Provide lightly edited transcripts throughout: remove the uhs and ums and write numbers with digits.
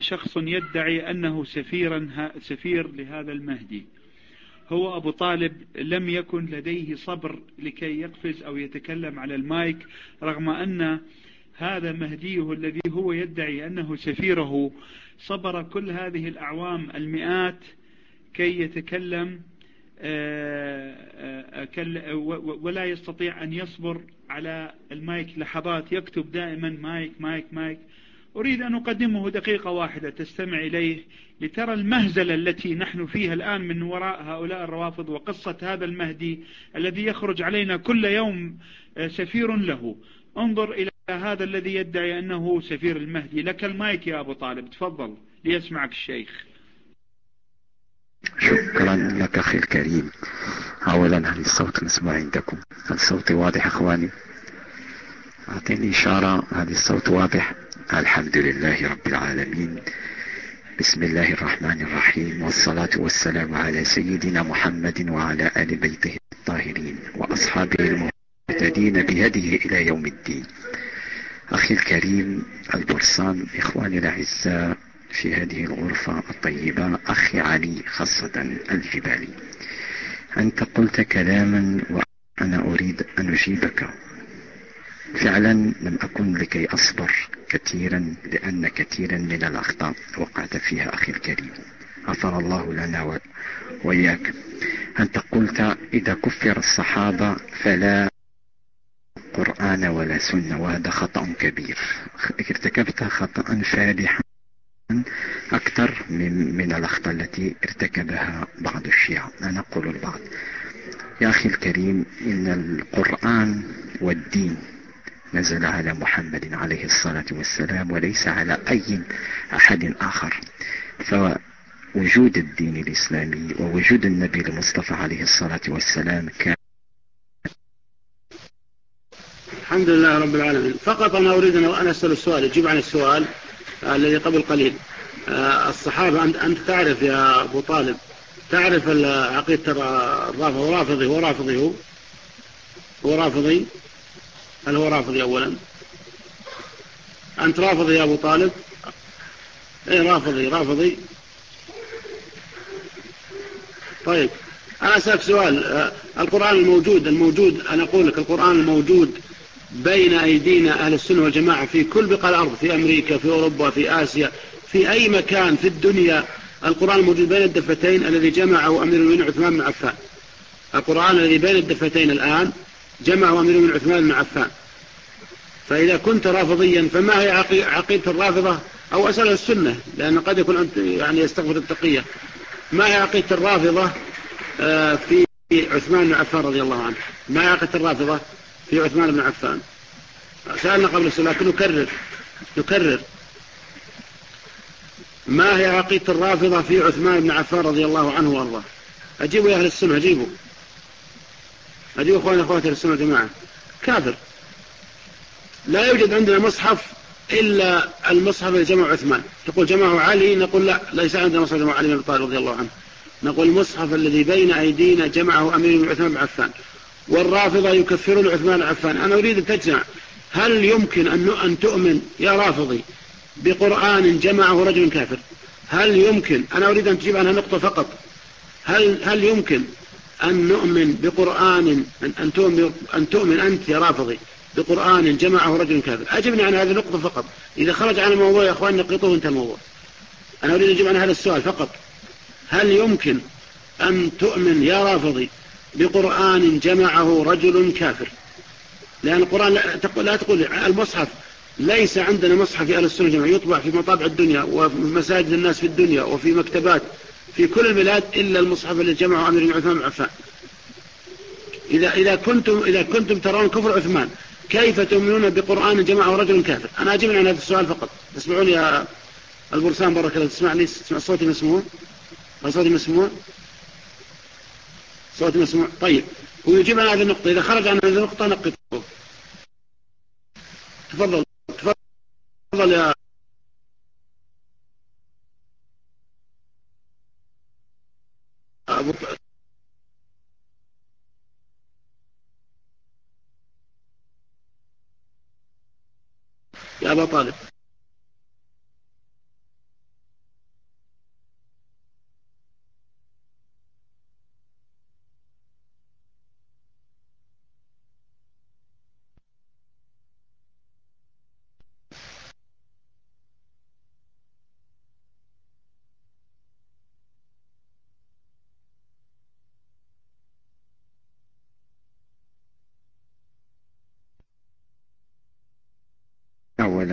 شخص يدعي أنه سفير لهذا المهدي. هو أبو طالب لم يكن لديه صبر لكي يقفز أو يتكلم على المايك، رغم أن هذا مهديه الذي هو يدعي أنه سفيره صبر كل هذه الأعوام المئات كي يتكلم، ولا يستطيع أن يصبر على المايك لحظات، يكتب دائما مايك مايك مايك. أريد أن أقدمه دقيقة واحدة تستمع إليه لترى المهزلة التي نحن فيها الآن من وراء هؤلاء الروافض، وقصة هذا المهدي الذي يخرج علينا كل يوم سفير له. انظر إلى هذا الذي يدعي أنه سفير المهدي. لك المايك يا أبو طالب، تفضل ليسمعك الشيخ. شكرا لك أخي الكريم. أولا، هل الصوت مسموع عندكم؟ هل صوتي واضح أخواني؟ أعطيني إشارة هل الصوت واضح. الحمد لله رب العالمين، بسم الله الرحمن الرحيم، والصلاة والسلام على سيدنا محمد وعلى آل بيته الطاهرين وأصحابه المهتدين بهديه إلى يوم الدين. أخي الكريم البرسان، إخواني الأعزاء في هذه الغرفة الطيبة، أخي علي خاصة الجبالي، أنت قلت كلاما وأنا أريد أن أجيبك. فعلا لم أكن لكي أصبر كثيرا، لأن كثيرا من الأخطاء وقعت فيها أخي الكريم، غفر الله لنا وإياك. أنت قلت إذا كفر الصحابة فلا قرآن ولا سنة، وهذا خطأ كبير. ارتكبت خطأ فادحا أكثر من الأخطاء التي ارتكبها بعض الشيعة. أنا أقول البعض. يا أخي الكريم، إن القرآن والدين نزل على محمد عليه الصلاة والسلام وليس على أي أحد آخر، فوجود الدين الإسلامي ووجود النبي المصطفى عليه الصلاة والسلام كان. الحمد لله رب العالمين. فقط أنا أريد أن أسأل السؤال، يجيب عن السؤال الذي قبل قليل. الصحابة، أنت تعرف يا أبو طالب، تعرف عقيدة الرافضي؟ هو رافضي. هل هو رافضي أولا؟ أنت رافضي يا أبو طالب؟ إيه، رافضي. طيب أنا أسألك سؤال. القرآن الموجود أنا أقول لك القرآن الموجود بين أيدينا أهل السنة والجماعة في كل بقاع الأرض، في أمريكا، في أوروبا، في آسيا، في أي مكان في الدنيا، القرآن الموجود بين الدفتين الذي جمعه أمير المؤمنين عثمان بن عفان. القرآن الذي بين الدفتين الآن جمعه أمير المؤمنين عثمان بن عفان. فإذا كنت رافضيا فما هي عقيدة الرافضة؟ أو أسأل السنة، لأن قد يكون أنت يعني يستغفر التقية. ما هي عقيدة الرافضة في عثمان بن عفان رضي الله عنه؟ ما هي عقيدة الرافضة في عثمان بن عفان؟ سألنا قبل الصلاة، لكن نكرر. ما هي عقيدة الرافضة في عثمان بن عفان رضي الله عنه وارضاه؟ أجيبوا يا أهل السنة، أجيبوا أخواتي السنة جماعة. كافر. لا يوجد عندنا مصحف إلا المصحف الذي جمع عثمان. تقول جمعه علي، نقول لا، ليس عندنا مصحف جمع علي بن أبي طالب رضي الله عنه. نقول المصحف الذي بين أيدينا جمعه أمير عثمان بن عفان. والرافضة يكفرون عثمان بن عفان. أنا أريد أن تجمع. هل يمكن أن تؤمن يا رافضي بقرآن جمعه رجل كافر؟ هل يمكن؟ أنا أريد أن تجيب عنها نقطة فقط. هل يمكن أن نؤمن بقرآن أن تؤمن أنت يا رافضي بقرآن جمعه رجل كافر؟ أجبني عن هذه النقطة فقط. إذا خرج عن الموضوع يا أخوان نقطوه، انتهى الموضوع. أنا أريد أن أجيب عن هذا السؤال فقط. هل يمكن أن تؤمن يا رافضي بقرآن جمعه رجل كافر؟ لأن القرآن لا تقول المصحف، ليس عندنا مصحف في أهل السنة جماعة يطبع في مطابع الدنيا وفي مساجد الناس في الدنيا وفي مكتبات في كل البلاد إلا المصحف الذي جمعه أمير عثمان بن عفان. إذا كنتم ترون كفر عثمان، كيف تؤمنون بقرآن جمعه رجل كافر؟ أنا أجيب عن هذا السؤال فقط. تسمعوني يا البرسان بارك الله، تسمعني؟ تسمع صوتي مسموع؟ صوتي مسموع. طيب، ويجيب عن هذه النقطة. إذا خرج عن هذه النقطة نقطه. تفضل يا أبو طالب.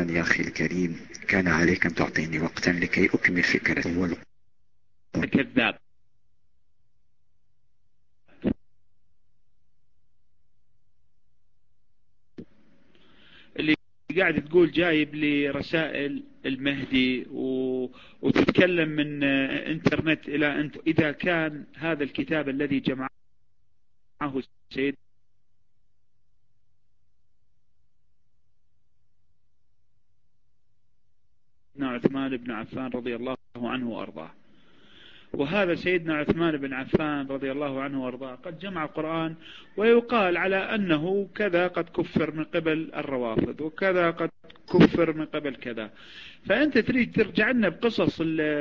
الآن يا أخي الكريم كان عليك أن تعطيني وقتا لكي أكمل فكرة كذاب. اللي قاعد تقول جايب لي رسائل المهدي وتتكلم من انترنت إلى انت، إذا كان هذا الكتاب الذي جمعه سيدنا عثمان بن عفان رضي الله عنه وأرضاه، وهذا سيدنا عثمان بن عفان رضي الله عنه وارضاه قد جمع القرآن، ويقال على أنه كذا قد كفر من قبل الروافض، وكذا قد كفر من قبل كذا. فأنت تريد ترجع لنا بقصص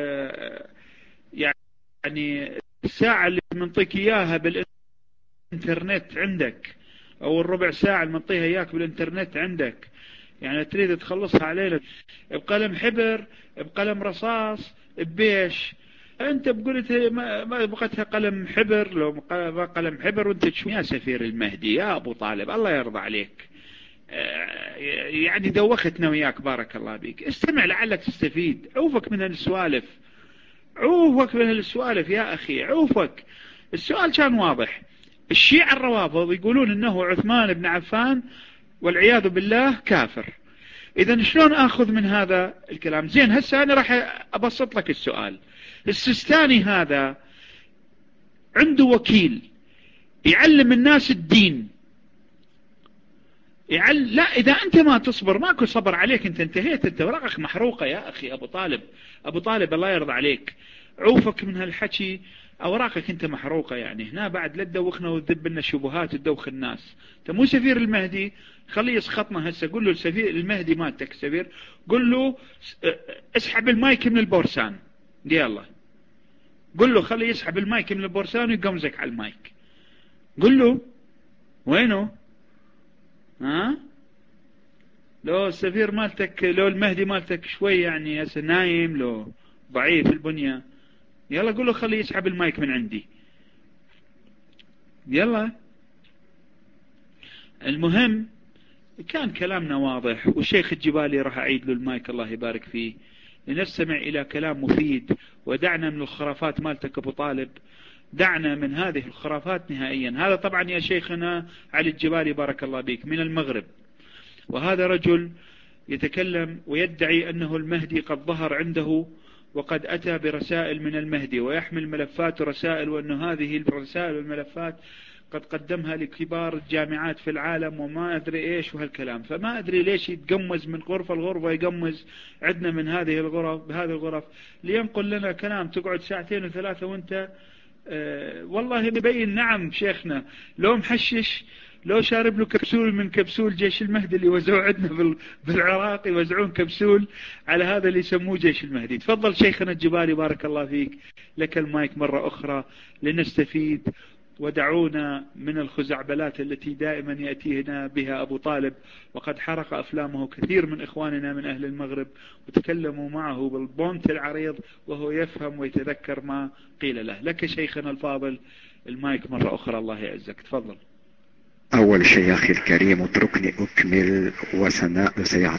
يعني الساعة اللي منطيك إياها بالإنترنت عندك، أو الربع ساعة اللي منطيها إياك بالإنترنت عندك، يعني تريد تخلصها علينا بقلم حبر، بقلم رصاص، ببيش. انت بقولت ما بغتها قلم حبر، لو قلم حبر وانت تشوف يا سفير المهدي يا ابو طالب الله يرضى عليك، يعني دوختنا وياك بارك الله بيك، استمع لعلك تستفيد. عوفك من السوالف، عوفك من السوالف يا اخي، عوفك. السؤال كان واضح، الشيعة الروافض يقولون انه عثمان بن عفان والعياذ بالله كافر. إذا شلون أخذ من هذا الكلام؟ زين، هسه أنا راح أبسط لك السؤال. السيستاني هذا عنده وكيل يعلم الناس الدين، لا، إذا أنت ما تصبر ماكو صبر عليك، أنت انتهيت، أنت ورقك محروقة يا أخي أبو طالب. أبو طالب الله يرضى عليك، عوفك من هالحكي، أوراقك أنت محروقة. يعني هنا بعد لا تدوخنا وتذب لنا شبهات وتدوخ الناس. أنت مو سفير المهدي، خليه يسخطنا هسه. قل له السفير المهدي مالتك السفير، قل له اسحب المايك من البورسان، يلا قل له خليه يسحب المايك من البورسان ويقمزك على المايك. قل له وينه؟ ها؟ لو السفير مالتك، لو المهدي مالتك شوي يعني هسه نايم، لو ضعيف البنية، يلا قل له خليه يسحب المايك من عندي، يلا. المهم كان كلامنا واضح، والشيخ الجبالي راح أعيد له المايك الله يبارك فيه، لنستمع إلى كلام مفيد، ودعنا من الخرافات مالتك أبو طالب، دعنا من هذه الخرافات نهائيا. هذا طبعا يا شيخنا علي الجبالي بارك الله بيك من المغرب، وهذا رجل يتكلم ويدعي أنه المهدي قد ظهر عنده، وقد أتى برسائل من المهدي، ويحمل ملفات ورسائل، وأن هذه الرسائل والملفات قد قدمها لكبار الجامعات في العالم وما أدري إيش وهالكلام. فما أدري ليش يتقمز من غرفة لغرفة، يقمز عندنا من هذه الغرف بهذه الغرف لينقل لنا كلام تقعد ساعتين وثلاثة وانت والله يبين. نعم شيخنا، لو محشش، لو شارب له كبسول من كبسول جيش المهدي اللي وزعوه عندنا بالعراق، يوزعون كبسول على هذا اللي يسموه جيش المهدي. تفضل شيخنا الجبالي بارك الله فيك، لك المايك مرة أخرى لنستفيد، ودعونا من الخزعبلات التي دائما يأتينا بها أبو طالب. وقد حرق أفلامه كثير من إخواننا من أهل المغرب، وتكلموا معه بالبونت العريض وهو يفهم ويتذكر ما قيل له. لك شيخنا الفاضل المايك مرة أخرى، الله يعزك، تفضل. أول شيء أخي الكريم اتركني أكمل وسيعد.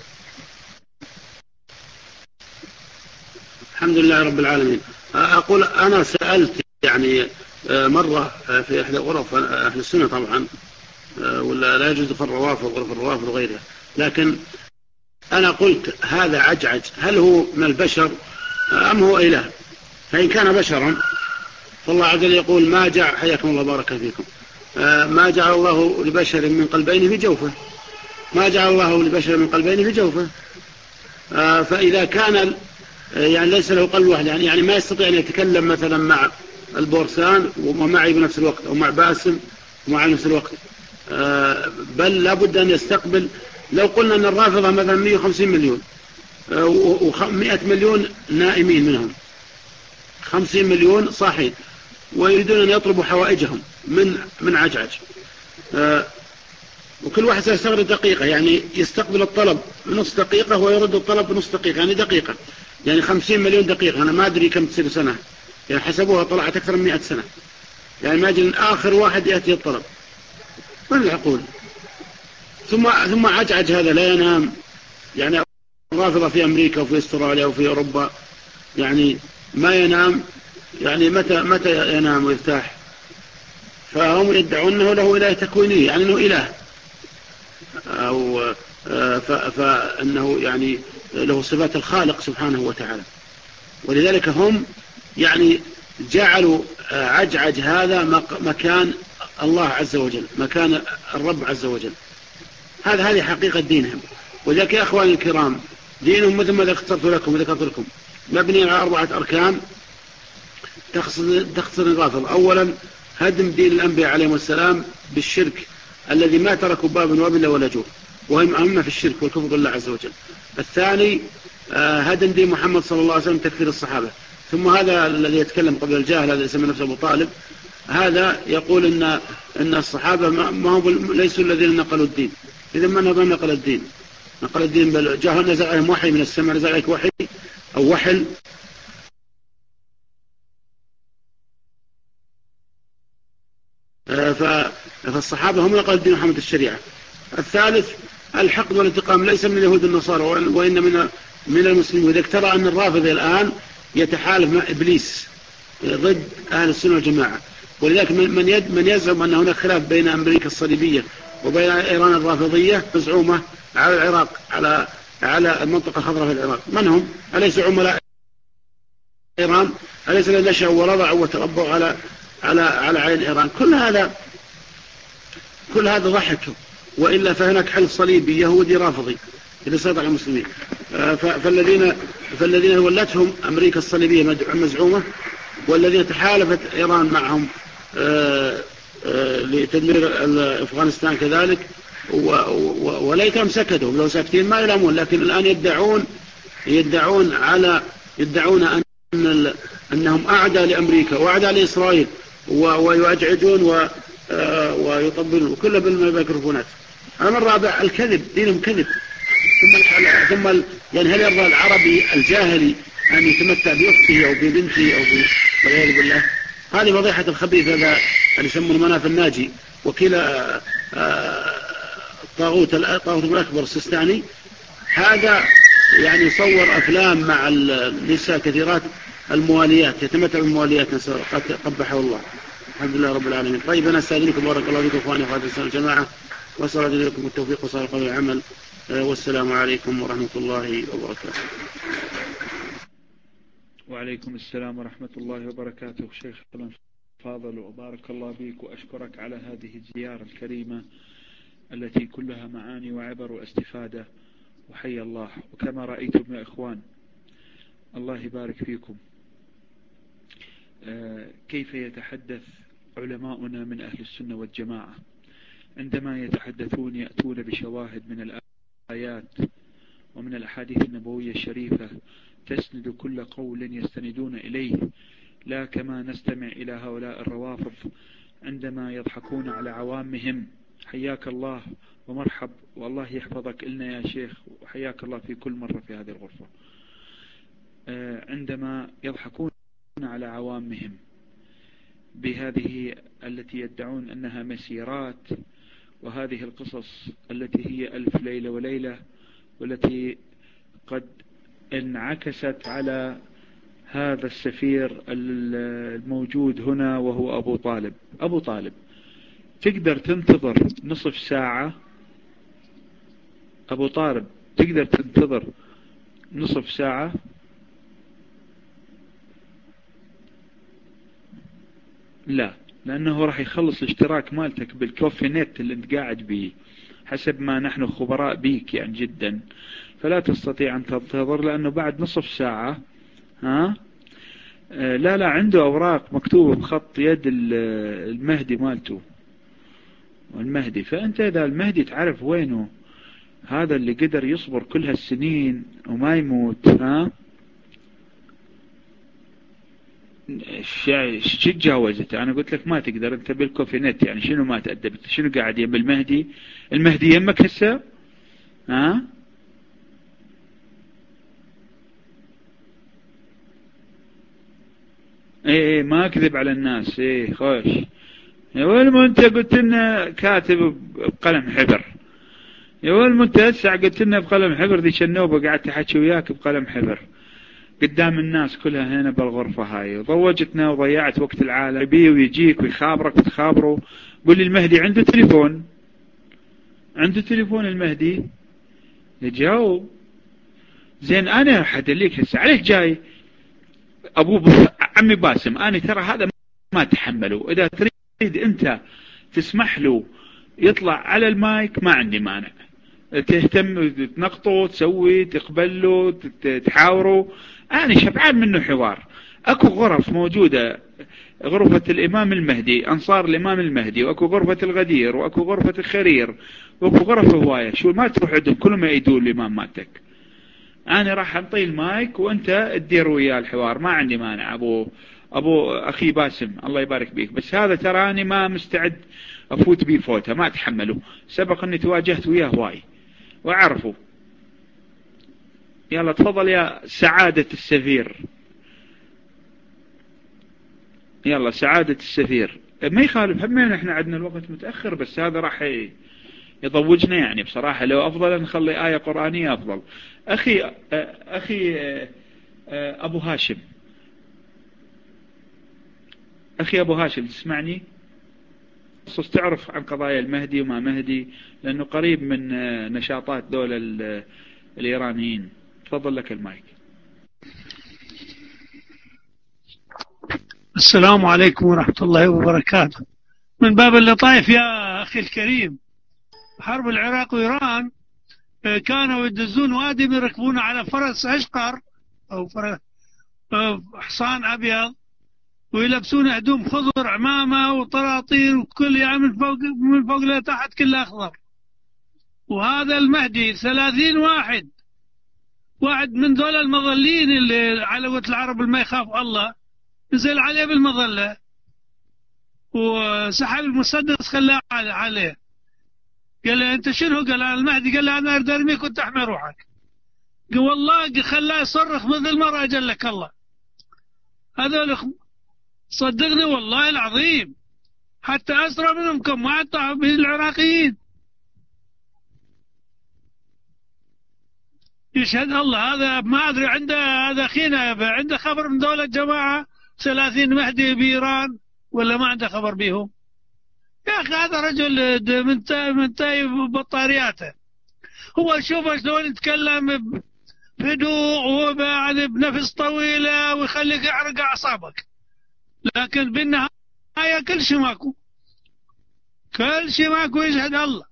الحمد لله رب العالمين. أقول أنا سألت يعني مرة في إحدى غرف أهل السنة طبعا، ولا لا يجوز دخول الروافض غرف الروافض وغيرها، لكن أنا قلت هذا عجعج، هل هو من البشر أم هو إله؟ فإن كان بشرا فالله عز وجل يقول ما جعل، حياكم الله بارك فيكم، ما جعل الله لبشر من قلبين في جوفه، ما جعل الله لبشر من قلبين في جوفه. فإذا كان يعني ليس له قلب واحد، يعني ما يستطيع أن يتكلم مثلا مع البورسان ومعي بنفس الوقت، أو مع باسم ومع نفس الوقت، بل لابد أن يستقبل. لو قلنا أن الرافضة مثلا 150 مليون و100 مليون نائمين، منهم 50 مليون صاحين ويريدون أن يطلبوا حوائجهم من عجعج، وكل واحد سيستغرق دقيقة، يعني يستقبل الطلب بنص دقيقة ويرد الطلب بنص دقيقة، يعني دقيقة، يعني 50 مليون دقيقة. أنا ما أدري كم تصير سنة، يعني حسبوها طلعت أكثر من 100 سنة، يعني ما أجل آخر واحد يأتي الطلب من العقول. ثم عجعج هذا لا ينام، يعني الرافضة في أمريكا وفي استراليا وفي أوروبا يعني ما ينام، يعني متى ينام ويرتاح؟ فهم يدعون أنه له إله تكويني، يعني أنه إله، أو فأنه يعني له صفات الخالق سبحانه وتعالى. ولذلك هم يعني جعلوا عجعج هذا مكان الله عز وجل، مكان الرب عز وجل. هذه حقيقة دينهم. وذلك يا أخواني الكرام، دينهم مثل ما ذكرت لكم وذكرت لكم مبني على 4 أركان تختصر الرافض. أولا هدم دين الأنبياء عليهم السلام بالشرك الذي ما تركوا بابا وابلا ولا جور، وهم أمنا في الشرك والكفر بالله عز وجل. الثاني هدم دين محمد صلى الله عليه وسلم تكفير الصحابة. ثم هذا الذي يتكلم قبل الجاهل الذي يسمى نفسه أبو طالب، هذا يقول إن الصحابة ما هم ليسوا الذين نقلوا الدين. إذا من نقل الدين؟ نقل الدين بل جاء نزل عليهم وحي من السماء، نزل عليك وحي أو وحل. فالصحابة هم نقل الدين محمد الشريعة. الثالث الحقد والانتقام ليس من اليهود والنصارى وإن من المسلمين. وإذا ترى أن الرافضة الآن يتحالف مع إبليس ضد أهل السنة والجماعة. ولذلك من يزعم أن هناك خلاف بين أمريكا الصليبية وبين إيران الرافضية مزعومة على العراق، على المنطقة الخضراء في العراق. من هم؟ أليس عملاء إيران؟ أليس نشأوا ورضعوا وتربوا على عين إيران؟ كل هذا ضحك. وإلا فهناك حلف صليبي يهودي رافضي اللي سيطر على المسلمين. فالذين ولتهم أمريكا الصليبية مزعومة، والذين تحالفت إيران معهم لتدمير أفغانستان كذلك. وليتهم سكتوا، لو ساكتين ما يلامون، لكن الآن يدعون أنهم أعداء لأمريكا وأعداء لإسرائيل، ويعجعجون ويطبلون كله بالميكروفونات. الأمر الرابع الكذب، دينهم كذب. ثم يعني هل يرضى العربي الجاهلي أن يتمتع بأخته أو ببنته والعياذ بالله؟ هذه فضيحة الخبيث هذا اللي يسمونه مناف الناجي، وكيل الطاغوت الأكبر السيستاني. هذا يعني يصور أفلام مع النساء كثيرات المواليات، يتمتع بالمواليات، قبحه الله. الحمد لله رب العالمين. طيب أنا أستاذنكم بارك الله فيكم إخواني وأخواتي السنة الجماعة، وصلى الله لكم التوفيق وصالح قول العمل، والسلام عليكم ورحمة الله وبركاته. وعليكم السلام ورحمة الله وبركاته. شيخ فاضل، وبارك الله بك، وأشكرك على هذه الزيارة الكريمة التي كلها معاني وعبر واستفادة، وحي الله. وكما رأيتم يا إخوان، الله يبارك فيكم، كيف يتحدث علماؤنا من أهل السنة والجماعة عندما يتحدثون، يأتون بشواهد من الآيات ومن الأحاديث النبوية الشريفة تسند كل قول يستندون إليه، لا كما نستمع إلى هؤلاء الروافض عندما يضحكون على عوامهم. حياك الله ومرحب، والله يحفظك إلنا يا شيخ، وحياك الله في كل مرة في هذه الغرفة. عندما يضحكون على عوامهم بهذه التي يدعون أنها مسيرات، وهذه القصص التي هي 1000 ليلة وليلة، والتي قد انعكست على هذا السفير الموجود هنا وهو أبو طالب. تقدر تنتظر نصف ساعة؟ أبو طالب تقدر تنتظر نصف ساعة؟ لا، لأنه راح يخلص الاشتراك مالتك بالكوفي نت اللي انت قاعد به، حسب ما نحن خبراء بيك يعني جدا، فلا تستطيع أن تنتظر، لأنه بعد نصف ساعة لا عنده أوراق مكتوبة بخط يد المهدي مالته، والمهدي. فأنت إذا المهدي تعرف وينه، هذا اللي قدر يصبر كل هالسنين وما يموت، شو تجاوزت؟ أنا قلت لك ما تقدر أنت بالكوفي نت، يعني شنو ما تأدبت؟ شنو قاعد يم المهدي يمك هسه؟ ايه ما اكذب على الناس، ايه خوش. وين ما انت قلت لنا كاتب بقلم حبر، يا ولد انت هسه قلت لنا بقلم حبر ذيك النوبة قعدت احكي وياك بقلم حبر قدام الناس كلها هنا بالغرفة هاي، وضوجتنا وضيعت وقت العالم. يبي ويجيك ويخابرك وتخابره. قول لي المهدي عنده تليفون؟ عنده تليفون المهدي؟ يجاوب. زين انا حدليك هسه عليك جاي عمي باسم، انا ترى هذا ما اتحمله. اذا تريد انت تسمح له يطلع على المايك ما عندي مانع، تهتم تنقطه تسوي تقبل له تحاوره، انا شبعان منه حوار. اكو غرف موجودة، غرفة الامام المهدي، انصار الامام المهدي، واكو غرفة الغدير، واكو غرفة الخرير، واكو غرف هواية. شو ما تروح عندهم كلهم يأيدون الامام مالتك. انا راح انطي المايك وانت تدير وياه الحوار، ما عندي مانع ابو اخي باسم الله يبارك بيك. بس هذا تراني ما مستعد افوت بيه فوته، ما اتحمله. سبق اني تواجهت وياه هواي واعرفه. يلا تفضل يا سعادة السفير. يلا سعادة السفير. ما يخالف، همين احنا عندنا الوقت متأخر، بس هذا راح يضوجنا يعني بصراحة. لو افضل نخلي آية قرآنية افضل. اخي ابو هاشم، اخي ابو هاشم تسمعني؟ خصوص تعرف عن قضايا المهدي وما مهدي، لانه قريب من نشاطات دولة الايرانيين. تفضل لك المايك. السلام عليكم ورحمة الله وبركاته. من باب اللطائف يا أخي الكريم، حرب العراق وإيران كانوا يدزون وادي يركبون على فرس أشقر أو حصان أبيض، ويلبسون هدوم خضر، عمامة وطراطير وكل يعني من فوق لتحت كله أخضر. وهذا المهدي 30 واحد من دول المظلين اللي على قوة العرب اللي ما يخاف الله، نزل عليه بالمظلة وسحب المسدس خلاه عليه. قال له انت شنو؟ قال انا المهدي. قال له انا اريد ارميك وانت احمي روحك. قال والله خلاه يصرخ مثل ما اجل لك الله. هذول صدقني والله العظيم حتى اسرى منهم كم واحد طاحوا بالعراقيين. يشهد الله. هذا ما ادري عنده، هذا اخينا عنده خبر من دولة جماعة 30 مهدي بإيران ولا ما عنده خبر بيهم؟ يا أخي هذا رجل من تاي بطارياته. هو شوف شلون يتكلم بهدوء ويعني بنفس طويلة ويخليك يحرق أعصابك، لكن بالنهاية كل شيء ماكو، كل شيء ماكو. يشهد الله.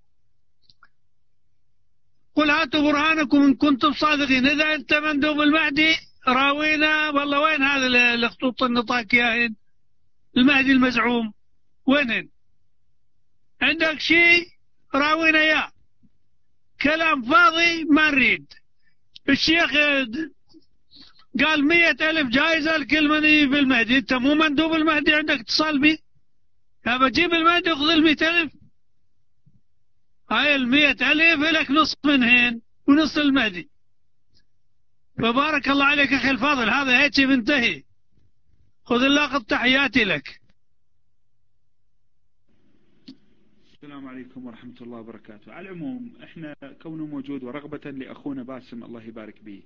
قل هاتوا برهانكم إن كنتم صادقين. إذا أنت مندوب المهدي راوينا والله وين هذا الخطوط النطاكياهن المهدي المزعوم؟ وينهن؟ عندك شيء راوينا اياه. كلام فاضي ما نريد. الشيخ قال 100,000 جائزة لكل من يجي بالمهدي. انت مو مندوب المهدي عندك اتصال بي؟ ابى اجيب المهدي وخذ 100,000. هاي 100,000 لك نص منهن ونص المهدي. فبارك الله عليك اخي الفاضل، هذا هيك منتهي. خذ اللاقط، تحياتي لك. السلام عليكم ورحمة الله وبركاته. على العموم احنا كونه موجود ورغبة لأخونا باسم الله يبارك به،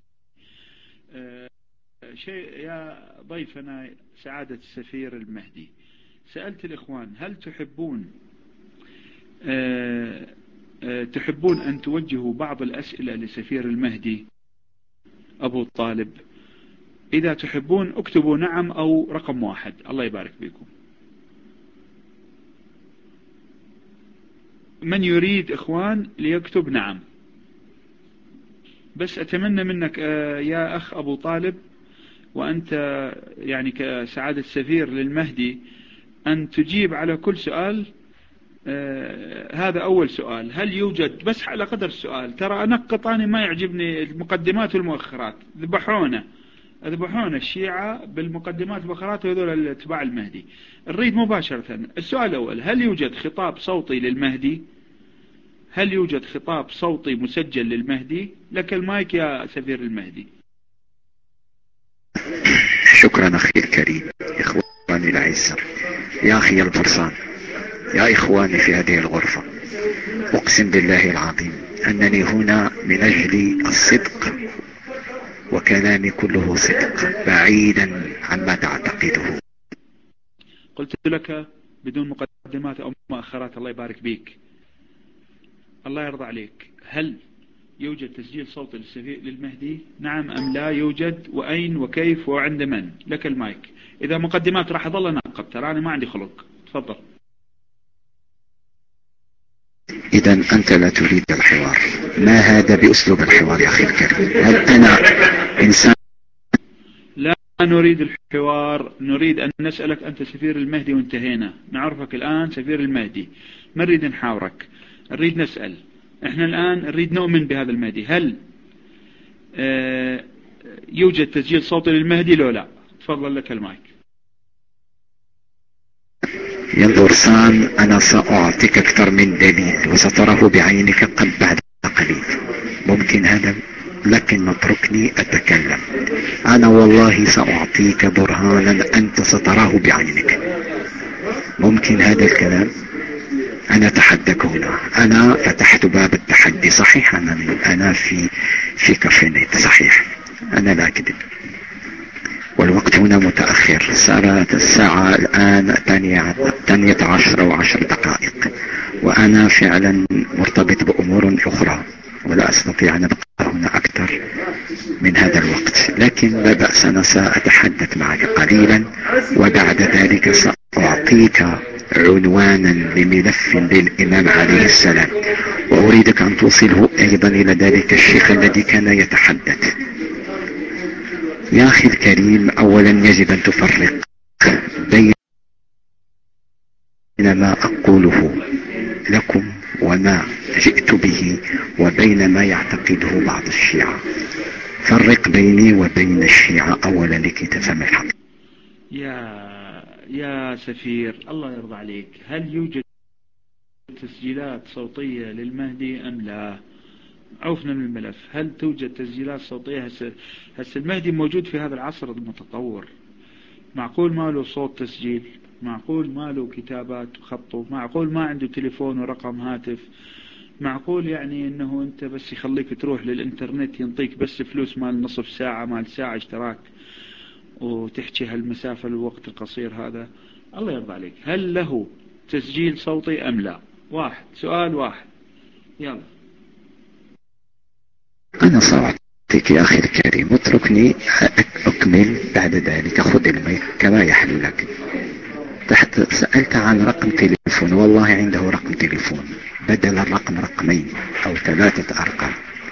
شيء يا ضيفنا سعادة السفير المهدي، سألت الإخوان هل تحبون أن توجهوا بعض الأسئلة لسفير المهدي أبو طالب؟ إذا تحبون اكتبوا نعم أو رقم 1. الله يبارك بكم. من يريد إخوان ليكتب نعم. بس أتمنى منك يا أخ أبو طالب، وأنت يعني كسعادة السفير للمهدي، أن تجيب على كل سؤال. هذا أول سؤال. هل يوجد، بس على قدر السؤال، ترى أنقط أنا ما يعجبني المقدمات والمؤخرات. ذبحونا الشيعة بالمقدمات والمؤخرات، وهذول اتباع المهدي. نريد مباشرة السؤال الأول: هل يوجد خطاب صوتي للمهدي؟ هل يوجد خطاب صوتي مسجل للمهدي؟ لك المايك يا سفير المهدي. شكرا أخي الكريم. إخواني الأعزاء، يا أخي الفرسان، يا إخواني في هذه الغرفة، أقسم بالله العظيم أنني هنا من أجل الصدق، وكلامي كله صدق بعيدا عما تعتقده. قلت لك بدون مقدمات أو مؤخرات، الله يبارك بيك، الله يرضى عليك، هل يوجد تسجيل صوتي للمهدي؟ نعم أم لا يوجد؟ وأين وكيف وعند من؟ لك المايك. إذا مقدمات راح أظل أناقب، ترى أنا ما عندي خلق. تفضل. إذا أنت لا تريد الحوار. ما هذا بأسلوب الحوار يا أخي الكريم؟ هل أنا إنسان؟ لا نريد الحوار، نريد أن نسألك. أنت سفير المهدي وانتهينا، نعرفك الآن سفير المهدي، ما نريد نحاورك، نريد نسأل. احنا الآن نريد نؤمن بهذا المهدي. هل يوجد تسجيل صوتي للمهدي لو لا؟ تفضل لك المايك. ينظر سان، أنا سأعطيك أكثر من دليل وستراه بعينك بعد قليل. ممكن هذا؟ لكن اتركني أتكلم. أنا والله سأعطيك برهانا أنت ستراه بعينك. ممكن هذا الكلام؟ أنا أتحدك هنا، أنا فتحت باب التحدي. صحيح أنا في كافينيت، صحيح أنا لا أكذب، والوقت هنا متأخر، صارت الساعة الآن 12:10 وأنا فعلا مرتبط بأمور أخرى ولا أستطيع أن أبقى هنا أكثر من هذا الوقت. لكن لا بأس، أنا سأتحدث معك قليلا وبعد ذلك سأعطيك عنوانا لملف للإمام عليه السلام، وأريدك أن توصله أيضا إلى ذلك الشيخ الذي كان يتحدث. يا أخي الكريم، أولا يجب أن تفرق بين ما أقوله لكم وما جئت به وبين ما يعتقده بعض الشيعة. فرق بيني وبين الشيعة أولا لكي تفهم الحق. يا سفير، الله يرضى عليك، هل يوجد تسجيلات صوتية للمهدي أم لا؟ عوفنا من الملف. هل توجد تسجيلات صوتية؟ هسه المهدي موجود في هذا العصر المتطور، معقول ما له صوت تسجيل؟ معقول ما له كتابات وخطه؟ معقول ما عنده تليفون ورقم هاتف؟ معقول يعني انه انت بس يخليك تروح للانترنت ينطيك بس فلوس مال نصف ساعة مال ساعة اشتراك وتحكي هالمسافة الوقت القصير هذا؟ الله يرضى عليك، هل له تسجيل صوتي ام لا؟ واحد، سؤال واحد، يلا. أنا سأعطيك يا أخي الكريم، اتركني أكمل بعد ذلك. خذ المايك كما يحلو لك. تحت سألت عن رقم تليفون، والله عنده رقم تليفون، بدل الرقم رقمين أو 3 أرقام.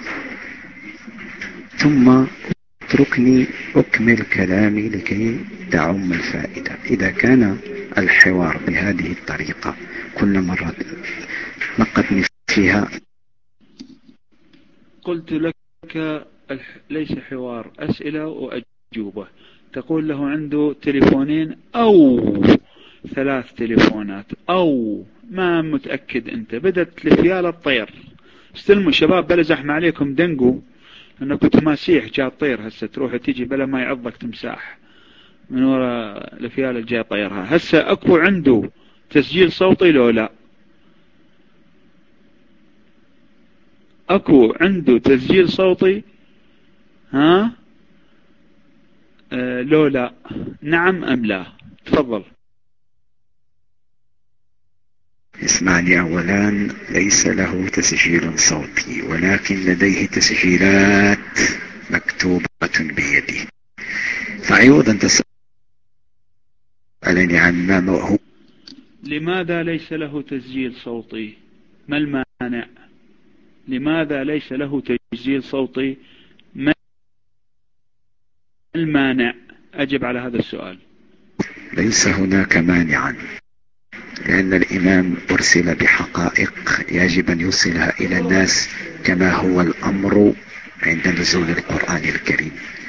ثم اتركني أكمل كلامي لكي تعم الفائدة. إذا كان الحوار بهذه الطريقة كل مرة نقدني فيها. قلت لك ليس حوار، أسئلة وأجوبة. تقول له عنده تليفونين أو 3 تليفونات أو ما متأكد أنت، بدأت تلفيال الطير. استلموا شباب بلا زحمة عليكم، دنقوا أنكم تماسيح جاء الطير. هسه تروح تيجي بلا ما يعضك تمساح من وراء الفيال الجاي طيرها. هسه أكو عنده تسجيل صوتي لو لا؟ أكو عنده تسجيل صوتي؟ ها لو لا؟ نعم أم لا؟ تفضل. اسمعني، أولا ليس له تسجيل صوتي، ولكن لديه تسجيلات مكتوبة بيده. فعوض أن تسألني عن ما هو. لماذا ليس له تسجيل صوتي؟ ما المانع؟ لماذا ليس له تسجيل صوتي؟ ما المانع؟ أجب على هذا السؤال. ليس هناك مانعا، لأن الإمام أرسل بحقائق يجب أن يوصلها إلى الناس كما هو الأمر عند نزول القرآن الكريم.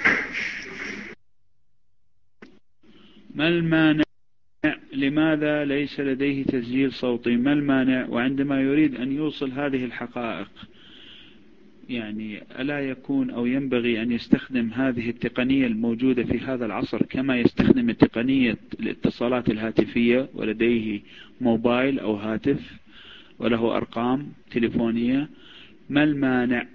ما المانع؟ لماذا ليس لديه تسجيل صوتي؟ ما المانع؟ وعندما يريد أن يوصل هذه الحقائق يعني ألا يكون أو ينبغي أن يستخدم هذه التقنية الموجودة في هذا العصر كما يستخدم تقنية الاتصالات الهاتفية ولديه موبايل أو هاتف؟ وله أرقام تليفونية، ما المانع؟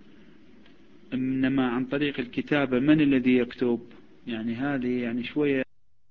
إنما عن طريق الكتابة من الذي يكتب؟ يعني هذه يعني شوية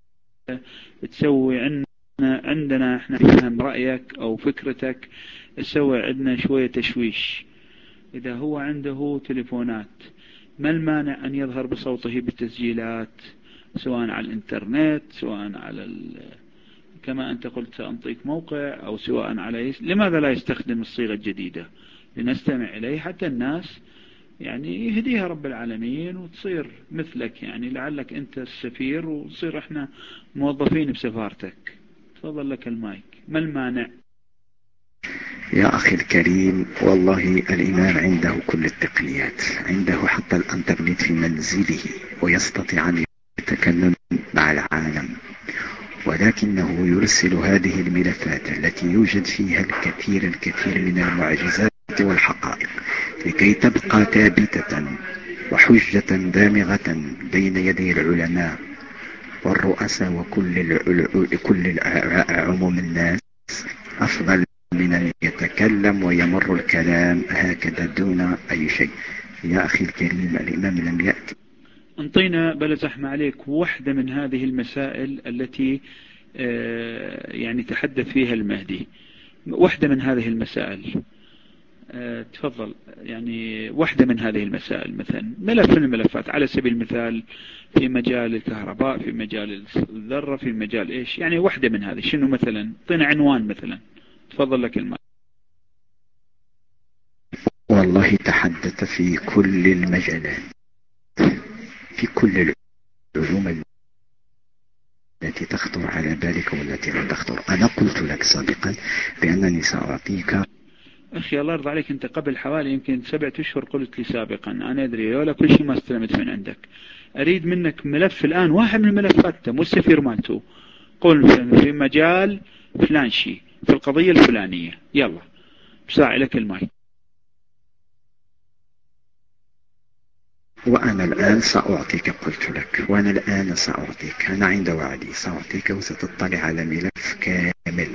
تسوي عندنا احنا نفهم رأيك أو فكرتك، تسوي عندنا شوية تشويش. إذا هو عنده تليفونات، ما المانع أن يظهر بصوته بالتسجيلات، سواء على الإنترنت، سواء على كما أنت قلت سأنطيك موقع، أو سواء على لماذا لا يستخدم الصيغة الجديدة لنستمع إليه حتى الناس يعني يهديها رب العالمين وتصير مثلك، يعني لعلك أنت السفير وتصير احنا موظفين بسفارتك. تفضل لك المايك، ما المانع؟ يا أخي الكريم، والله الإمام عنده كل التقنيات، عنده حتى الانترنت في منزله ويستطيع أن يتكلم مع العالم، ولكنه يرسل هذه الملفات التي يوجد فيها الكثير من المعجزات والحقائق لكي تبقى ثابتة وحجة دامغة بين يدي العلماء والرؤساء وكل عموم الناس، أفضل من أن يتكلم ويمر الكلام هكذا دون أي شيء. يا أخي الكريم، الإمام لم يأتي. انطينا بلا زحمة عليك واحدة من هذه المسائل التي يعني تحدث فيها المهدي، واحدة من هذه المسائل. تفضل، يعني واحدة من هذه المسائل، مثلا ملف من الملفات على سبيل المثال في مجال الكهرباء، في مجال الذرة، في مجال إيش، يعني واحدة من هذه شنو مثلا؟ اعطينا عنوان مثلا. تفضل لك الماء. والله تحدث في كل المجالات، في كل العلوم التي تخطر على بالك والتي لا تخطر. أنا قلت لك سابقا بأنني سأعطيك. أخي الله يرضى عليك، أنت قبل حوالي يمكن 7 أشهر قلت لي سابقا، أنا أدري ولا كل شيء ما استلمت من عندك. أريد منك ملف الآن، واحد من الملفات مو السفير مالته، قل في مجال فلان شيء في القضية الفلانية، يلا بساعي لك الماي. وأنا الآن سأعطيك، قلت لك، وأنا الآن سأعطيك، أنا عند وعدي سأعطيك، وستطلع على ملف كامل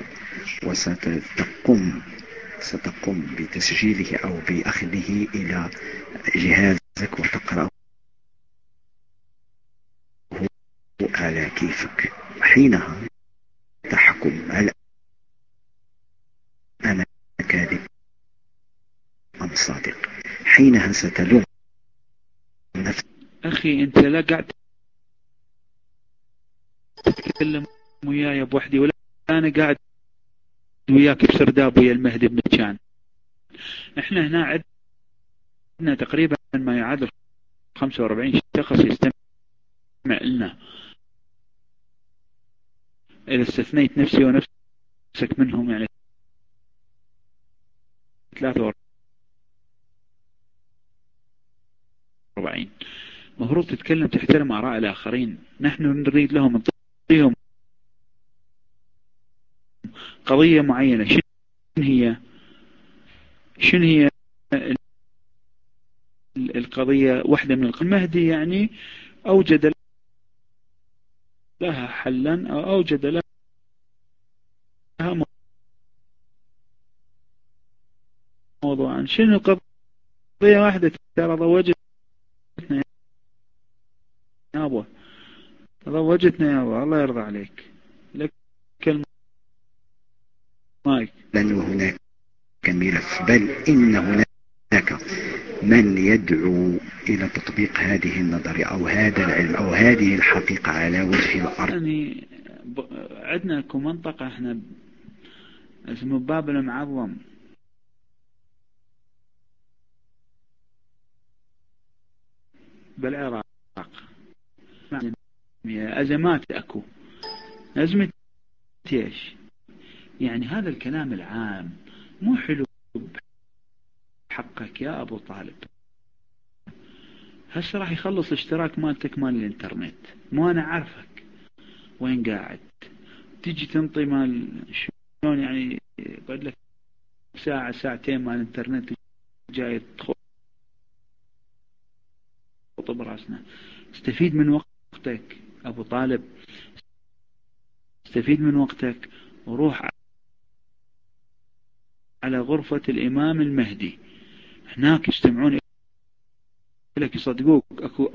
ستقوم بتسجيله أو بأخذه إلى جهازك وتقرأه على كيفك. حينها تحكم هل أنا كاذب أم صادق. حينها ستلوم نفسك. أخي أنت لا قاعد تتكلم وياي بوحدي، ولا أنا قاعد وياك بسرداب ويا المهدي بمكان. احنا هنا عندنا تقريبا ما يعادل 45 شخص يستمع لنا، إذا استثنيت نفسي ونفسك منهم يعني 43. مفروض تتكلم تحترم آراء الآخرين. نحن نريد لهم نعطيهم قضية معينة. شنو هي القضية؟ واحدة من المهدي يعني أوجد لها حلا أو أوجد لها موضوعا. شنو القضية؟ واحدة ترى ضوجتنا يا أبو، ضوجتنا يا أبو، الله يرضى عليك. لك المايك. لأن هناك ملف، بل إن هناك من يدعو إلى تطبيق هذه النظرية أو هذا العلم أو هذه الحقيقة على وجه الأرض. يعني عندنا منطقة احنا اسمه باب المعظم بالعراق، أزمات أكو. أزمة ايش؟ يعني هذا الكلام العام مو حلو بحقك يا أبو طالب. هسه راح يخلص اشتراك مالتك مال الانترنت، مو أنا عارفك وين قاعد، تيجي تنطي مال شلون يعني قد لك ساعة ساعتين مال الانترنت جاي تخطب راسنا. استفيد من وقتك أبو طالب، استفيد من وقتك وروح على غرفة الإمام المهدي، هناك يجتمعون لك يصدقوك.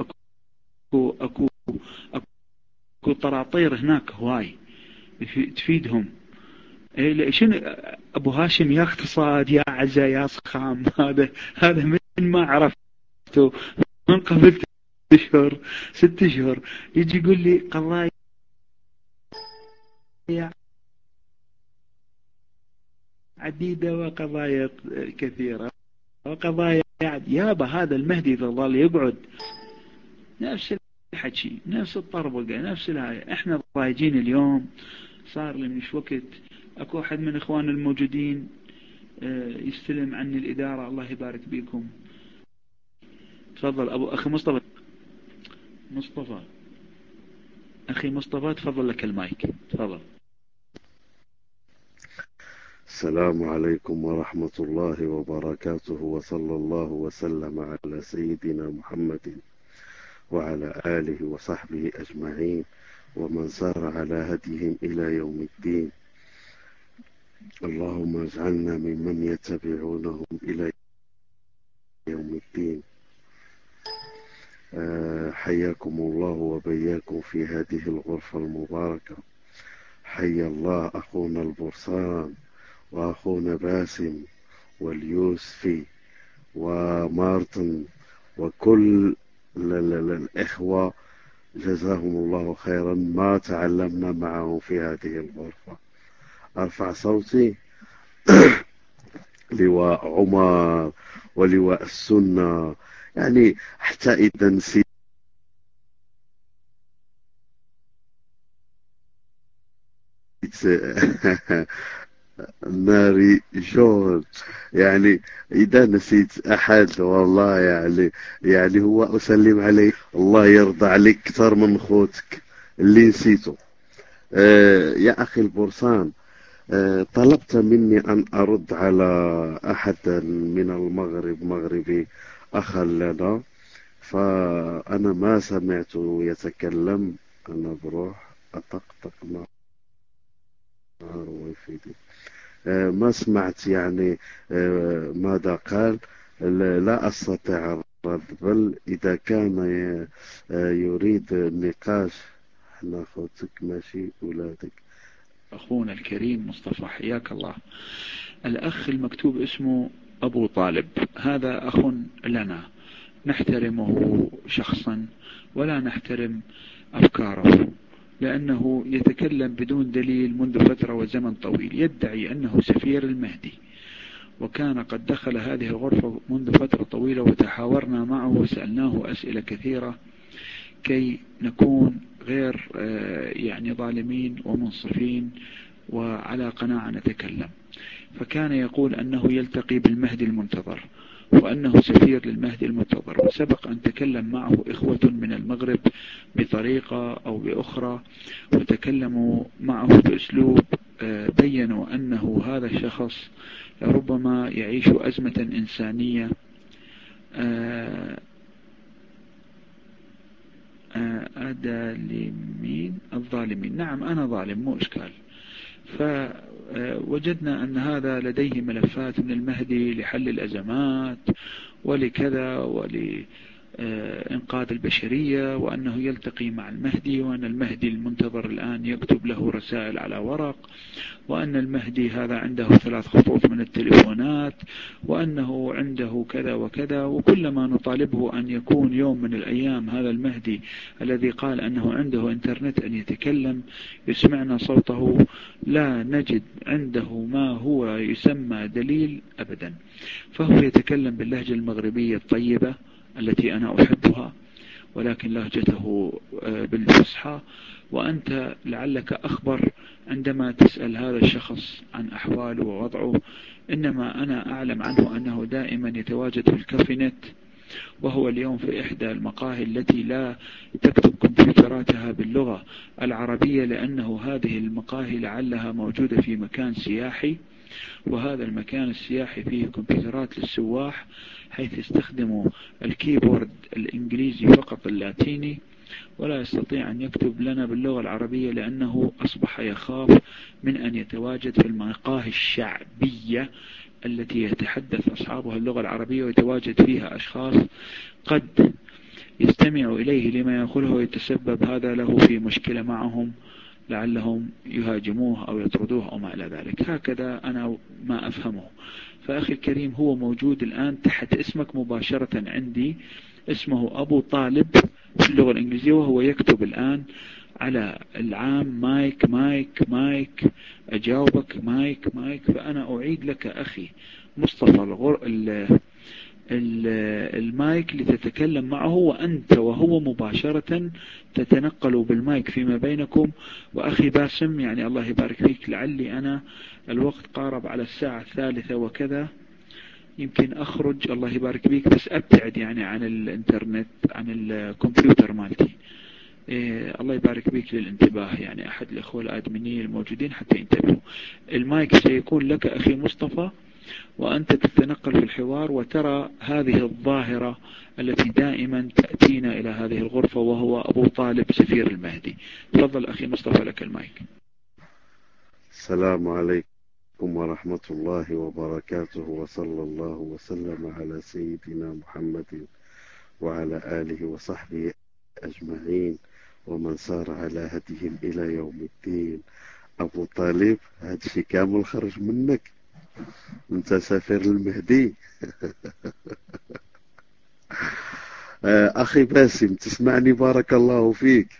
أكو طراطير هناك هواي تفيدهم. شنو أبو هاشم يا اقتصاد يا عزا يا صخام، هذا من ما عرفته من قبل 6 أشهر يجي يقول لي قضايا عديدة وقضايا كثيرة وقضايا يابا. هذا المهدي إذا ظل يقعد نفس الحكي نفس الطربقة نفس الهاي. احنا ضايجين اليوم. صار لي مش وقت اكو احد من اخوان الموجودين يستلم عني الادارة، الله يبارك بيكم. تفضل اخي مصطفى اخي مصطفى تفضل لك المايك تفضل. السلام عليكم ورحمة الله وبركاته، وصلى الله وسلم على سيدنا محمد وعلى آله وصحبه أجمعين ومن سار على هديهم إلى يوم الدين. اللهم اجعلنا ممن يتبعونهم إلى يوم الدين. حياكم الله وبياكم في هذه الغرفة المباركة. حيا الله أخونا البرصان وأخونا باسم واليوسفي ومارتن وكل الإخوة، جزاهم الله خيرا ما تعلمنا معهم في هذه الغرفة. أرفع صوتي لواء عمر ولواء السنة، يعني حتى إذا نسيت ماري جورج، يعني إذا نسيت أحد والله يعني هو أسلم عليه، الله يرضى عليك كثر من خوتك اللي نسيته. يا أخي البرصان، طلبت مني أن أرد على أحد من المغرب، مغربي أخا لنا، فأنا ما سمعته يتكلم. أنا بروح أطقطق نار ويفيدي، ما سمعت يعني ماذا قال. لا أستطيع الرد، بل إذا كان يريد النقاش احنا خوتك ماشي أولادك. أخونا الكريم مصطفى حياك الله. الأخ المكتوب اسمه أبو طالب، هذا أخ لنا نحترمه شخصا ولا نحترم أفكاره، لأنه يتكلم بدون دليل منذ فترة وزمن طويل، يدعي أنه سفير المهدي، وكان قد دخل هذه الغرفة منذ فترة طويلة وتحاورنا معه وسألناه أسئلة كثيرة كي نكون غير يعني ظالمين ومنصفين وعلى قناعة نتكلم. فكان يقول أنه يلتقي بالمهدي المنتظر وأنه سفير للمهدي المنتظر، وسبق أن تكلم معه إخوة من المغرب بطريقة أو بأخرى وتكلموا معه بأسلوب بيّنوا أنه هذا الشخص ربما يعيش أزمة إنسانية أدالمين الظالمين. نعم أنا ظالم مو إشكال. فوجدنا أن هذا لديه ملفات من المهدي لحل الأزمات ولكذا ولإنقاذ البشرية، وأنه يلتقي مع المهدي، وأن المهدي المنتظر الآن يكتب له رسائل على ورق، وأن المهدي هذا عنده 3 خطوط من التليفونات، وأنه عنده كذا وكذا. وكلما نطالبه أن يكون يوم من الأيام هذا المهدي الذي قال أنه عنده إنترنت أن يتكلم يسمعنا صوته، لا نجد عنده ما هو يسمى دليل أبدا. فهو يتكلم باللهجة المغربية الطيبة التي أنا أحبها، ولكن لهجته بالفصحى. وأنت لعلك أخبر عندما تسأل هذا الشخص عن أحواله ووضعه، إنما أنا أعلم عنه أنه دائما يتواجد في الكافينت، وهو اليوم في إحدى المقاهي التي لا تكتب كمبيوتراتها باللغة العربية، لأنه هذه المقاهي لعلها موجودة في مكان سياحي، وهذا المكان السياحي فيه كمبيوترات للسواح، حيث يستخدموا الكيبورد الإنجليزي فقط اللاتيني، ولا يستطيع أن يكتب لنا باللغة العربية، لأنه أصبح يخاف من أن يتواجد في المقاهي الشعبية التي يتحدث أصحابها اللغة العربية ويتواجد فيها أشخاص قد يستمع إليه لما يقوله ويتسبب هذا له في مشكلة معهم، لعلهم يهاجموه أو يطردوه أو ما إلى ذلك. هكذا أنا ما أفهمه. فأخي الكريم، هو موجود الآن تحت اسمك مباشرة عندي، اسمه أبو طالب في اللغة الإنجليزية، وهو يكتب الآن على العام مايك مايك مايك، أجاوبك مايك مايك. فأنا أعيد لك أخي مصطفى المايك لتتكلم معه، وأنت وهو مباشرة تتنقلوا بالمايك فيما بينكم. وأخي باسم، يعني الله يبارك فيك، لعلي أنا الوقت قارب على الساعة 3 وكذا، يمكن أخرج الله يبارك فيك، بس أبتعد يعني عن الإنترنت، عن الكمبيوتر مالتي. الله يبارك بيك للانتباه، يعني أحد الأخوة الآدميين الموجودين حتى ينتبهوا. المايك سيكون لك أخي مصطفى، وأنت تتنقل في الحوار وترى هذه الظاهرة التي دائما تأتينا إلى هذه الغرفة، وهو أبو طالب سفير المهدي. تفضل أخي مصطفى، لك المايك. السلام عليكم ورحمة الله وبركاته، وصلى الله وسلم على سيدنا محمد وعلى آله وصحبه أجمعين ومن سار على هديهم إلى يوم الدين. أبو طالب، هذا الشيء كامل خرج منك، أنت سفير المهدي. أخي باسم، تسمعني؟ بارك الله فيك.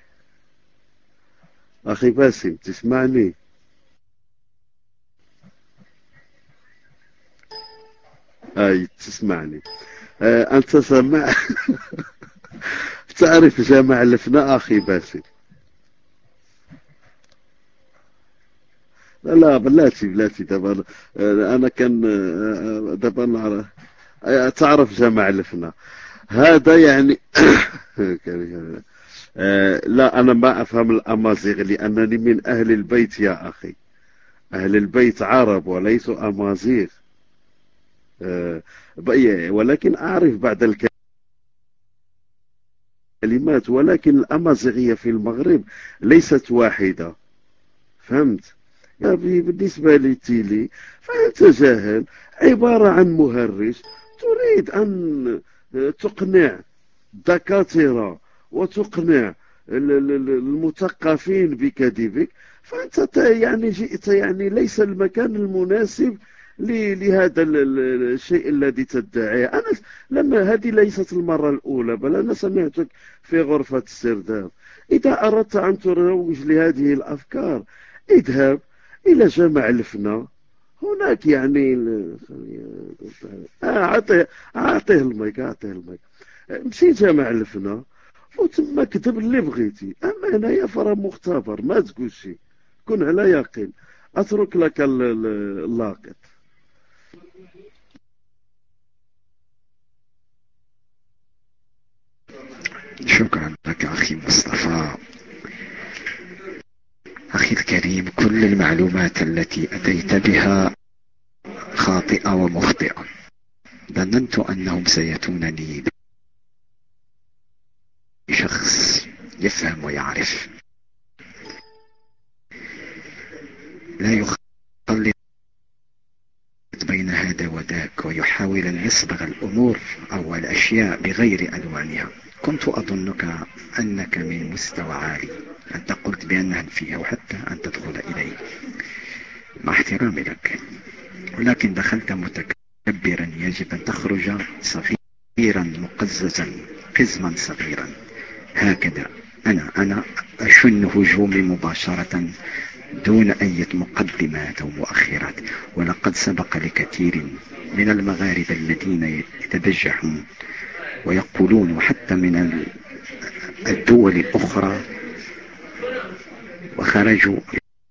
أخي باسم، تسمعني؟ تسمعني. أنت سمع. تعرف جامع لفنا أخي باسم؟ لا بلاتي دابا. أنا كان دابا نعرف. تعرف جامع لفنا هذا يعني. لا، أنا ما أفهم الأمازيغ لأنني من أهل البيت يا أخي. أهل البيت عرب وليسوا أمازيغ. ولكن أعرف بعض الكلمات، ولكن الأمازيغية في المغرب ليست واحدة، فهمت؟ بالنسبة لي فأنت جاهل، عبارة عن مهرج تريد أن تقنع الدكاترة وتقنع المثقفين بكذبك. فأنت يعني جئت، يعني ليس المكان المناسب لهذا الشيء الذي تدعيه. هذه ليست المرة الأولى، بل أنا سمعتك في غرفة السرداب. إذا أردت أن تروج لهذه الأفكار، اذهب إلى جامع الفنا، هناك يعني أعطيه المايك. مشي جامع الفنا وتما كتب اللي بغيتي. أما هنايا فرا مختبر، ما تقول شي، كن على يقين. أترك لك اللاقط. شكرا لك أخي مصطفى. أخي الكريم، كل المعلومات التي أتيت بها خاطئة ومخطئة. ظننت أنهم سيأتونني بشخص يفهم ويعرف، لا يخلط بين هذا وذاك ويحاول أن يصبغ الأمور أو الأشياء بغير ألوانها. كنت أظنك أنك من مستوى عالي، أنت قلت بأنها فيها وحتى أن تدخل إليه، مع احترامي لك، ولكن دخلت متكبرا. يجب أن تخرج صغيرا مقززا، قزما صغيرا. هكذا أنا أشن هجومي مباشرة دون أي مقدمات أو مؤخرات. ولقد سبق لكثير من المغاربة الذين يتبجحون ويقولون، وحتى من الدول الأخرى، وخرجوا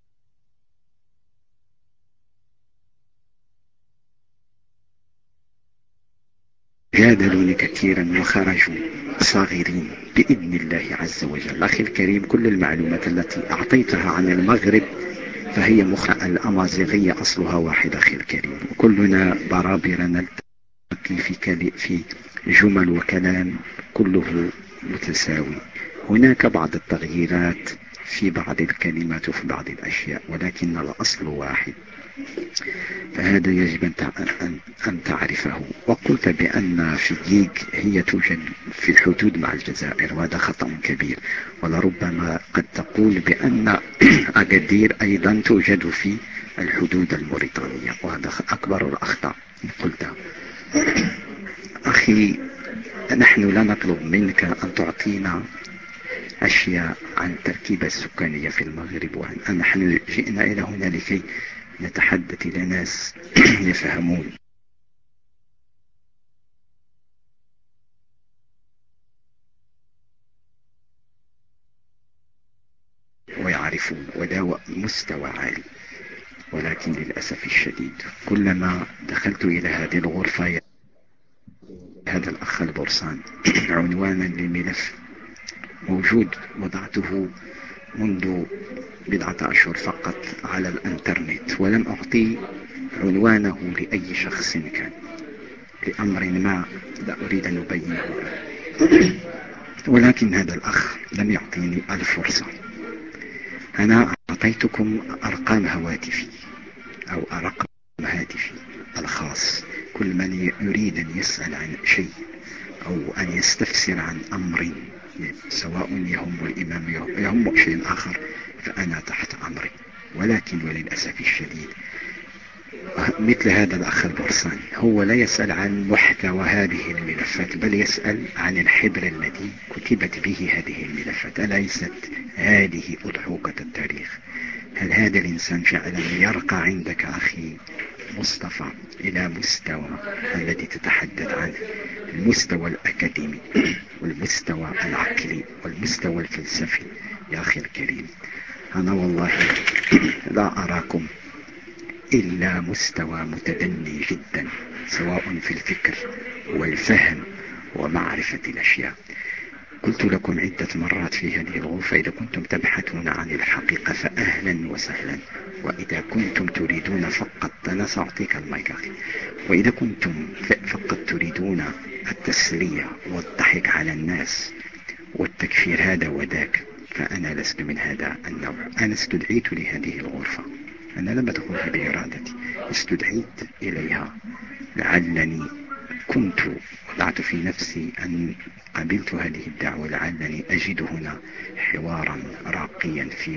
جادلوني كثيرا وخرجوا صاغرين بإذن الله عز وجل. أخي الكريم، كل المعلومات التي أعطيتها عن المغرب فهي مخطئة. الأمازيغية أصلها واحد أخي الكريم، وكلنا برابر نلتقي في جمل وكلام كله متساوي. هناك بعض التغييرات في بعض الكلمات وفي بعض الأشياء، ولكن الأصل واحد. فهذا يجب أن تعرفه. وقلت بأن فييغ هي توجد في الحدود مع الجزائر، وهذا خطأ كبير. ولربما قد تقول بأن أكادير أيضا توجد في الحدود الموريتانية، وهذا أكبر الأخطاء قلتها. أخي، نحن لا نطلب منك أن تعطينا أشياء عن التركيبة السكانية في المغرب، ونحن جئنا إلى هنا لكي نتحدث إلى ناس يفهمون. ويعرفون، وده مستوى عالي. ولكن للأسف الشديد كلما دخلت إلى هذه الغرفة هذا الأخ البرسان عنوانا لملف موجود وضعته منذ بضعة أشهر فقط على الانترنت، ولم أعطي عنوانه لأي شخص كان لأمر ما لا أريد أن أبينه. ولكن هذا الأخ لم يعطيني الفرصة. أنا أعطيتكم أرقام هواتفي أو رقم هاتفي الخاص. كل من يريد أن يسأل عن شيء أو أن يستفسر عن أمر سواء يهم الإمام يهم شيء آخر فأنا تحت أمري. ولكن وللأسف الشديد مثل هذا الأخ البرسان هو لا يسأل عن محتوى هذه الملفات، بل يسأل عن الحبر الذي كتبت به هذه الملفات. أليست هذه أضحوكة التاريخ؟ هل هذا الإنسان فعلا يرقى عندك أخي مصطفى إلى مستوى الذي تتحدث عنه، المستوى الأكاديمي والمستوى العقلي والمستوى الفلسفي؟ يا أخي الكريم، أنا والله لا أراكم إلا مستوى متدني جدا، سواء في الفكر والفهم ومعرفة الأشياء. قلت لكم عدة مرات في هذه الغرفة إذا كنتم تبحثون عن الحقيقة فأهلا وسهلا، وإذا كنتم تريدون فقط، أنا سأعطيك المايك أخي، وإذا كنتم فقط تريدون التسلية والضحك على الناس والتكفير هذا وذاك فأنا لست من هذا النوع. أنا استدعيت لهذه الغرفة، أنا لم أدخل بإرادتي، استدعيت إليها لعلني كنت وضعت في نفسي أن قبلت هذه الدعوة لعلني أجد هنا حوارا راقيا في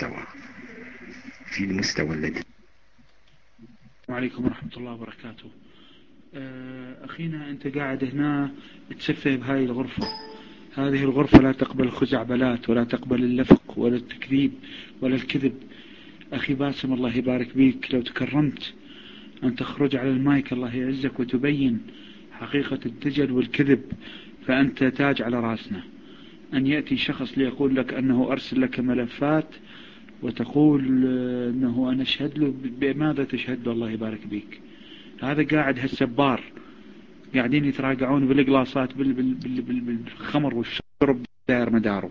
المستوى الذي. السلام عليكم ورحمة الله وبركاته. أخينا أنت قاعد هنا تسفه بهاي الغرفة. هذه الغرفة لا تقبل الخزعبلات ولا تقبل اللفق ولا التكذيب ولا الكذب. أخي باسم الله يبارك بيك، لو تكرمت أن تخرج على المايك الله يعزك وتبين حقيقة الدجل والكذب فأنت تاج على رأسنا. أن يأتي شخص ليقول لك أنه أرسل لك ملفات وتقول أنه أنا أشهد له، بماذا تشهد له؟ الله يبارك بيك. هذا قاعد هالسبار قاعدين يتراجعون بالقلاصات بالخمر والشرب داير مداره.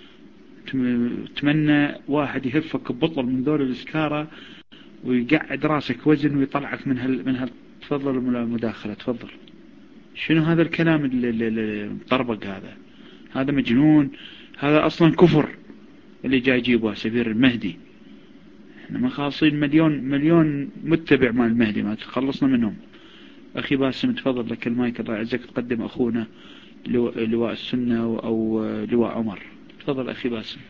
تمنى واحد يهفك ببطل من دول الاسكارة ويقعد راسك وزن ويطلعك من تفضل المداخلة، تفضل. شنو هذا الكلام اللي مطربق؟ هذا مجنون، هذا اصلا كفر اللي جاي يجيبه سفير المهدي. احنا ما خاصين مليون متبع مال المهدي، ما تخلصنا منهم. اخي باسم تفضل لك المايك، الله يعزك تقدم اخونا لواء السنة او لواء عمر. تفضل اخي باسم.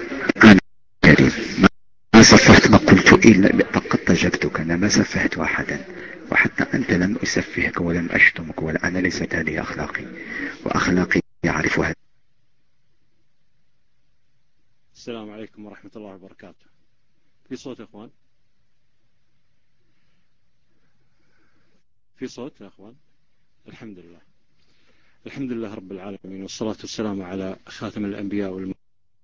ما سفهت، ما قلت إلا فقط تجبتك، أنا ما سفهت أحدا، وحتى أنت لم أسفهك ولم أشتمك، ولا أنا ليست هذه أخلاقي، وأخلاقي يعرفها. السلام عليكم ورحمة الله وبركاته. في صوت يا أخوان؟ في صوت يا أخوان؟ الحمد لله، الحمد لله رب العالمين، والصلاة والسلام على خاتم الأنبياء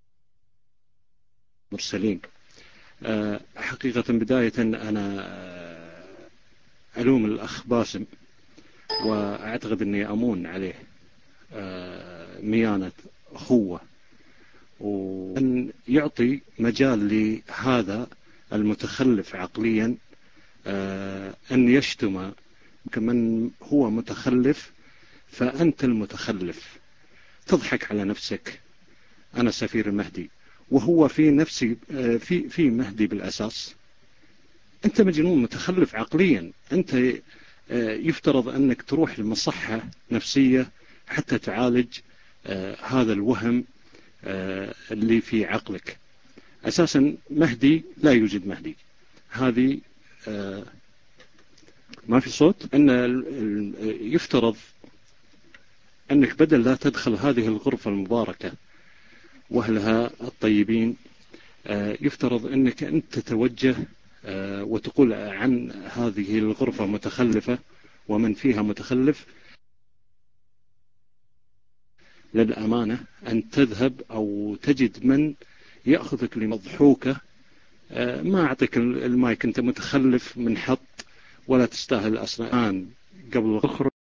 والمرسلين. حقيقة بداية أنا ألوم الأخ باسم، وأعتقد أني أمون عليه ميانة أخوة، وأن يعطي مجال لهذا المتخلف عقليا أن يشتم كمن هو متخلف. فأنت المتخلف، تضحك على نفسك. أنا سفير المهدي، وهو في نفسي في مهدي بالأساس. أنت مجنون متخلف عقليا. أنت يفترض أنك تروح لمصحة نفسية حتى تعالج هذا الوهم اللي في عقلك. أساسا مهدي لا يوجد مهدي. هذه ما في صوت. أن يفترض أنك بدل لا تدخل هذه الغرفة المباركة وأهلها الطيبين، يفترض أنك أنت تتوجه وتقول عن هذه الغرفة متخلفة ومن فيها متخلف. للأمانة أن تذهب أو تجد من يأخذك لمضحوكة. ما أعطيك المايك، أنت متخلف من حط ولا تستاهل أصلا. قبل الأخرى